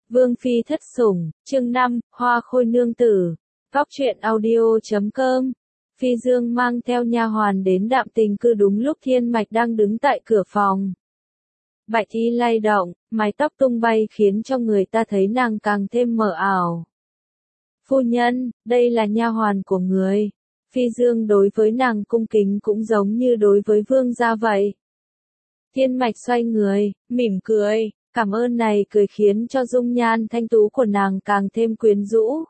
Vương phi thất sủng, chương 5, Hoa khôi nương tử. Góc truyện audio.com. Phi Dương mang theo nha hoàn đến Đạm Tình cư đúng lúc Thiên Mạch đang đứng tại cửa phòng. Bạch y lay động, mái tóc tung bay khiến cho người ta thấy nàng càng thêm mờ ảo. Phu nhân, đây là nha hoàn của người. Phi Dương đối với nàng cung kính cũng giống như đối với vương gia vậy. Thiên Mạch xoay người, mỉm cười. Cảm ơn này cười khiến cho dung nhan thanh tú của nàng càng thêm quyến rũ.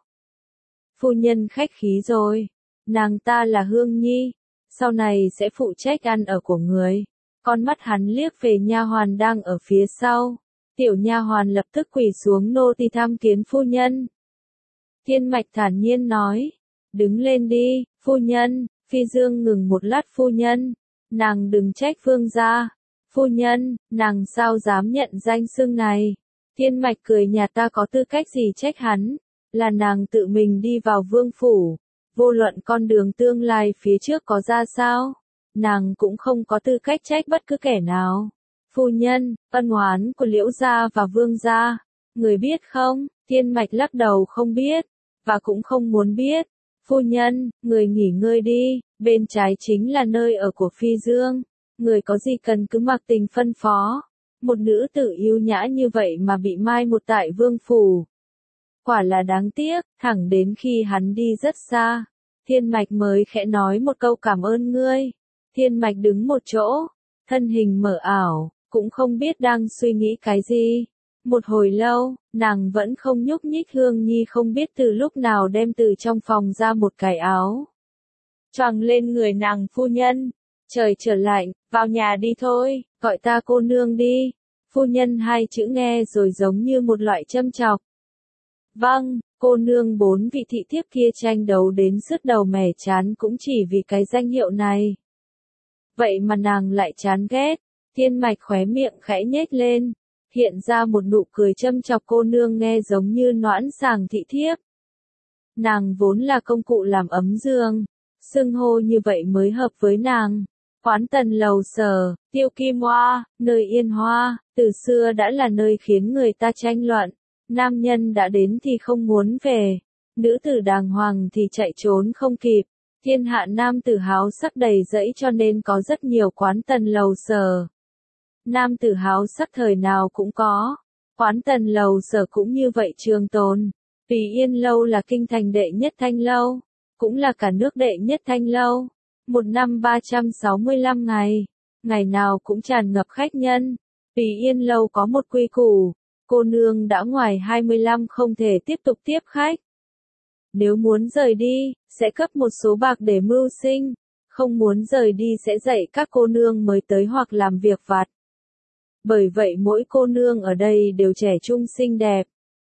Phu nhân khách khí rồi, nàng ta là Hương Nhi, sau này sẽ phụ trách ăn ở của người. Con mắt hắn liếc về nha hoàn đang ở phía sau, tiểu nha hoàn lập tức quỳ xuống nô tỳ tham kiến phu nhân. Thiên Mạch thản nhiên nói, đứng lên đi, phu nhân. Phi Dương ngừng một lát, phu nhân, nàng đừng trách vương gia. Phu nhân, nàng sao dám nhận danh xưng này? Thiên Mạch cười nhạt, ta có tư cách gì trách hắn? Là nàng tự mình đi vào vương phủ. Vô luận con đường tương lai phía trước có ra sao, nàng cũng không có tư cách trách bất cứ kẻ nào. Phu nhân, ân oán của Liễu gia và Vương gia, người biết không? Thiên Mạch lắc đầu, không biết, và cũng không muốn biết. Phu nhân, người nghỉ ngơi đi, bên trái chính là nơi ở của Phi Dương. Người có gì cần cứ mặc tình phân phó. Một nữ tử yêu nhã như vậy mà bị mai một tại vương phủ. Quả là đáng tiếc, thẳng đến khi hắn đi rất xa. Thiên Mạch mới khẽ nói một câu cảm ơn ngươi. Thiên Mạch đứng một chỗ, thân hình mờ ảo, cũng không biết đang suy nghĩ cái gì. Một hồi lâu, nàng vẫn không nhúc nhích. Hương Nhi không biết từ lúc nào đem từ trong phòng ra một cái áo choàng lên người nàng. Phu nhân, trời trở lạnh, vào nhà đi thôi, gọi ta cô nương đi. Phu nhân hai chữ nghe rồi giống như một loại châm chọc. Vâng, cô nương. Bốn vị thị thiếp kia tranh đấu đến sứt đầu mẻ chán cũng chỉ vì cái danh hiệu này. Vậy mà nàng lại chán ghét. Thiên Mạch khóe miệng khẽ nhếch lên, hiện ra một nụ cười châm chọc. Cô nương nghe giống như noãn sàng thị thiếp. Nàng vốn là công cụ làm ấm giường, xưng hô như vậy mới hợp với nàng. Quán Tần Lầu Sở, Tiêu Kim Hoa, nơi yên hoa, từ xưa đã là nơi khiến người ta tranh luận. Nam nhân đã đến thì không muốn về, nữ tử đàng hoàng thì chạy trốn không kịp. Thiên hạ nam tử háo sắc đầy rẫy cho nên có rất nhiều quán Tần Lầu Sở. Nam tử háo sắc thời nào cũng có. Quán Tần Lầu Sở cũng như vậy trường tồn. Tùy Yên Lâu là kinh thành đệ nhất thanh lâu, cũng là cả nước đệ nhất thanh lâu. Một năm 365 ngày, ngày nào cũng tràn ngập khách nhân. Tùy Yên Lâu có một quy củ, cô nương đã ngoài 25 không thể tiếp tục tiếp khách. Nếu muốn rời đi, sẽ cấp một số bạc để mưu sinh, không muốn rời đi sẽ dạy các cô nương mới tới hoặc làm việc vặt. Bởi vậy mỗi cô nương ở đây đều trẻ trung xinh đẹp,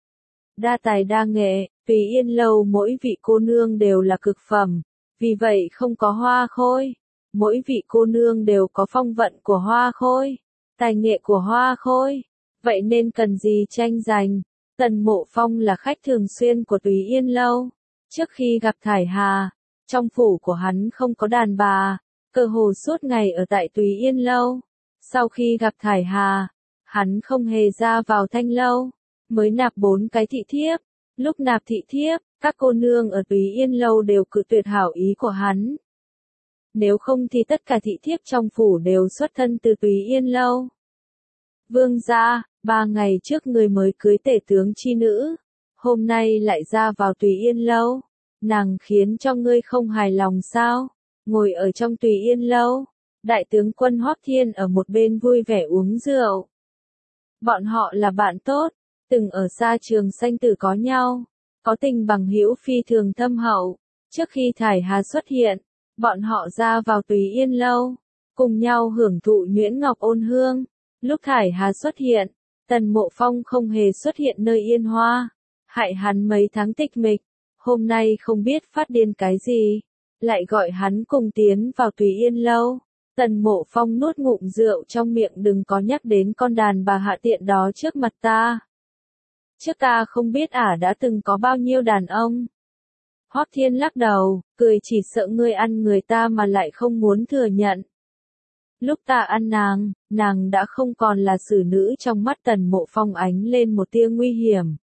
đa tài đa nghệ. Tùy Yên Lâu mỗi vị cô nương đều là cực phẩm, vì vậy không có hoa khôi. Mỗi vị cô nương đều có phong vận của hoa khôi, tài nghệ của hoa khôi, vậy nên cần gì tranh giành. Tần Mộ Phong là khách thường xuyên của Tùy Yên Lâu. Trước khi gặp Thải Hà, trong phủ của hắn không có đàn bà, cơ hồ suốt ngày ở tại Tùy Yên Lâu. Sau khi gặp Thải Hà, hắn không hề ra vào thanh lâu, mới nạp 4 cái thị thiếp. Lúc nạp thị thiếp, các cô nương ở Tùy Yên Lâu đều cự tuyệt hảo ý của hắn. Nếu không thì tất cả thị thiếp trong phủ đều xuất thân từ Tùy Yên Lâu. Vương gia, 3 ngày trước người mới cưới tể tướng chi nữ, hôm nay lại ra vào Tùy Yên Lâu. Nàng khiến cho ngươi không hài lòng sao? Ngồi ở trong Tùy Yên Lâu, đại tướng quân Hoắc Thiên ở một bên vui vẻ uống rượu. Bọn họ là bạn tốt, từng ở xa trường sanh tử có nhau, có tình bằng hữu phi thường thâm hậu. Trước khi Thải Hà xuất hiện, bọn họ ra vào Tùy Yên Lâu, cùng nhau hưởng thụ nhuyễn ngọc ôn hương. Lúc Thải Hà xuất hiện, Tần Mộ Phong không hề xuất hiện nơi yên hoa, hại hắn mấy tháng tịch mịch. Hôm nay không biết phát điên cái gì, lại gọi hắn cùng tiến vào Tùy Yên Lâu. Tần Mộ Phong nuốt ngụm rượu trong miệng, đừng có nhắc đến con đàn bà hạ tiện đó trước mặt ta. Trước ta không biết đã từng có bao nhiêu đàn ông. Hoắc Thiên lắc đầu, cười, chỉ sợ ngươi ăn người ta mà lại không muốn thừa nhận. Lúc ta ăn nàng đã không còn là xử nữ. Trong mắt Tần Mộ Phong ánh lên một tia nguy hiểm.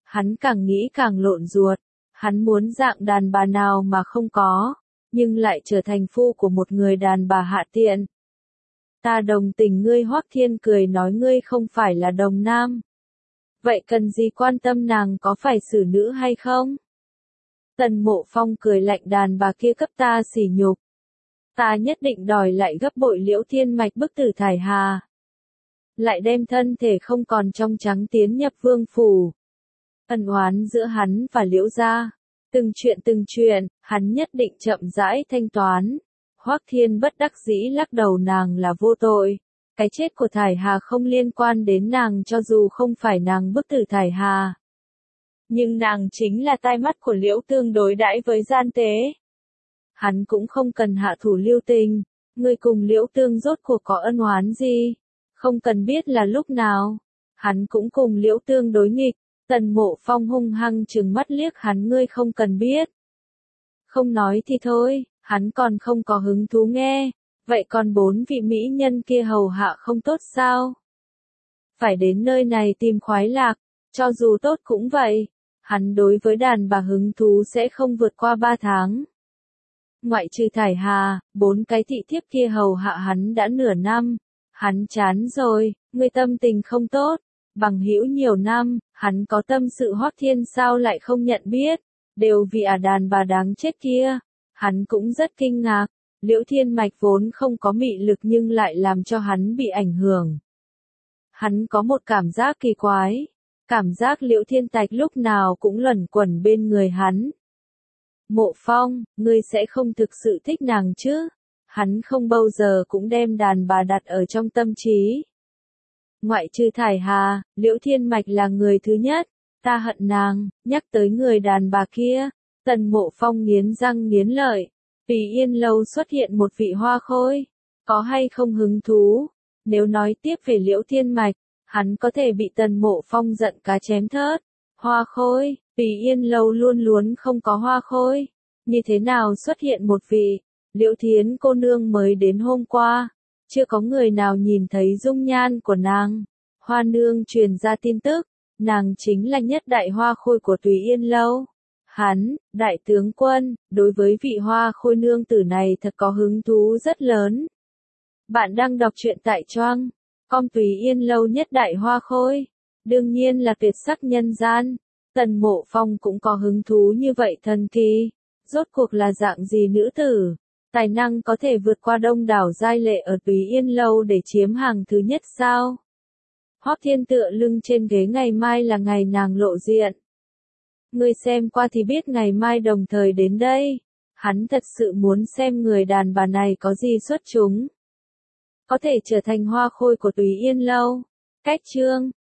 Hắn càng nghĩ càng lộn ruột, hắn muốn dạng đàn bà nào mà không có, nhưng lại trở thành phu của một người đàn bà hạ tiện. Ta đồng tình ngươi. Hoắc Thiên cười nói, ngươi không phải là đồng nam. Vậy cần gì quan tâm nàng có phải xử nữ hay không? Tần Mộ Phong cười lạnh, đàn bà kia cấp ta sỉ nhục. Ta nhất định đòi lại gấp bội. Liễu Thiên Mạch bức tử Thải Hà. Lại đem thân thể không còn trong trắng tiến nhập vương phủ. Ân oán giữa hắn và Liễu gia. Từng chuyện, hắn nhất định chậm rãi thanh toán. Hoắc Thiên bất đắc dĩ lắc đầu, nàng là vô tội. Cái chết của Thải Hà không liên quan đến nàng, cho dù không phải nàng bức tử Thải Hà. Nhưng nàng chính là tai mắt của Liễu Tương đối đãi với gian tế. Hắn cũng không cần hạ thủ lưu tình. Ngươi cùng Liễu Tương rốt cuộc có ân oán gì? Không cần biết là lúc nào. Hắn cũng cùng Liễu Tương đối nghịch. Tần Mộ Phong hung hăng trừng mắt liếc hắn, ngươi không cần biết. Không nói thì thôi, hắn còn không có hứng thú nghe. Vậy còn 4 vị mỹ nhân kia hầu hạ không tốt sao? Phải đến nơi này tìm khoái lạc, cho dù tốt cũng vậy. Hắn đối với đàn bà hứng thú sẽ không vượt qua 3 tháng. Ngoại trừ Thải Hà, 4 cái thị thiếp kia hầu hạ hắn đã nửa năm. Hắn chán rồi, ngươi tâm tình không tốt. Bằng hữu nhiều năm, hắn có tâm sự. Hoắc Thiên sao lại không nhận biết, đều vì đàn bà đáng chết kia. Hắn cũng rất kinh ngạc, Liễu Thiên Mạch vốn không có mị lực nhưng lại làm cho hắn bị ảnh hưởng. Hắn có một cảm giác kỳ quái, cảm giác Liễu Thiên Tạch lúc nào cũng luẩn quẩn bên người hắn. Mộ Phong, ngươi sẽ không thực sự thích nàng chứ? Hắn không bao giờ cũng đem đàn bà đặt ở trong tâm trí. Ngoại trừ Thải Hà, Liễu Thiên Mạch là người thứ nhất. Ta hận nàng. Nhắc tới người đàn bà kia, Tần Mộ Phong nghiến răng nghiến lợi. Vì Yên Lâu xuất hiện một vị hoa khôi, có hay không hứng thú? Nếu nói tiếp về Liễu Thiên Mạch, hắn có thể bị Tần Mộ Phong giận cá chém thớt. Hoa khôi, Vì Yên Lâu luôn luôn không có hoa khôi. Như thế nào xuất hiện một vị? Liễu Thiến cô nương mới đến hôm qua, chưa có người nào nhìn thấy dung nhan của nàng. Hoa nương truyền ra tin tức, nàng chính là nhất đại hoa khôi của Tùy Yên Lâu. Hắn, đại tướng quân, đối với vị hoa khôi nương tử này thật có hứng thú rất lớn. Bạn đang đọc truyện tại Choang com. Tùy Yên Lâu nhất đại hoa khôi, đương nhiên là tuyệt sắc nhân gian. Tần Mộ Phong cũng có hứng thú như vậy thần kỳ. Rốt cuộc là dạng gì nữ tử? Tài năng có thể vượt qua đông đảo giai lệ ở Tùy Yên Lâu để chiếm hàng thứ nhất sao? Hoắc Thiên tựa lưng trên ghế, ngày mai là ngày nàng lộ diện. Ngươi xem qua thì biết ngày mai đồng thời đến đây. Hắn thật sự muốn xem người đàn bà này có gì xuất chúng. Có thể trở thành hoa khôi của Tùy Yên Lâu. Cách chương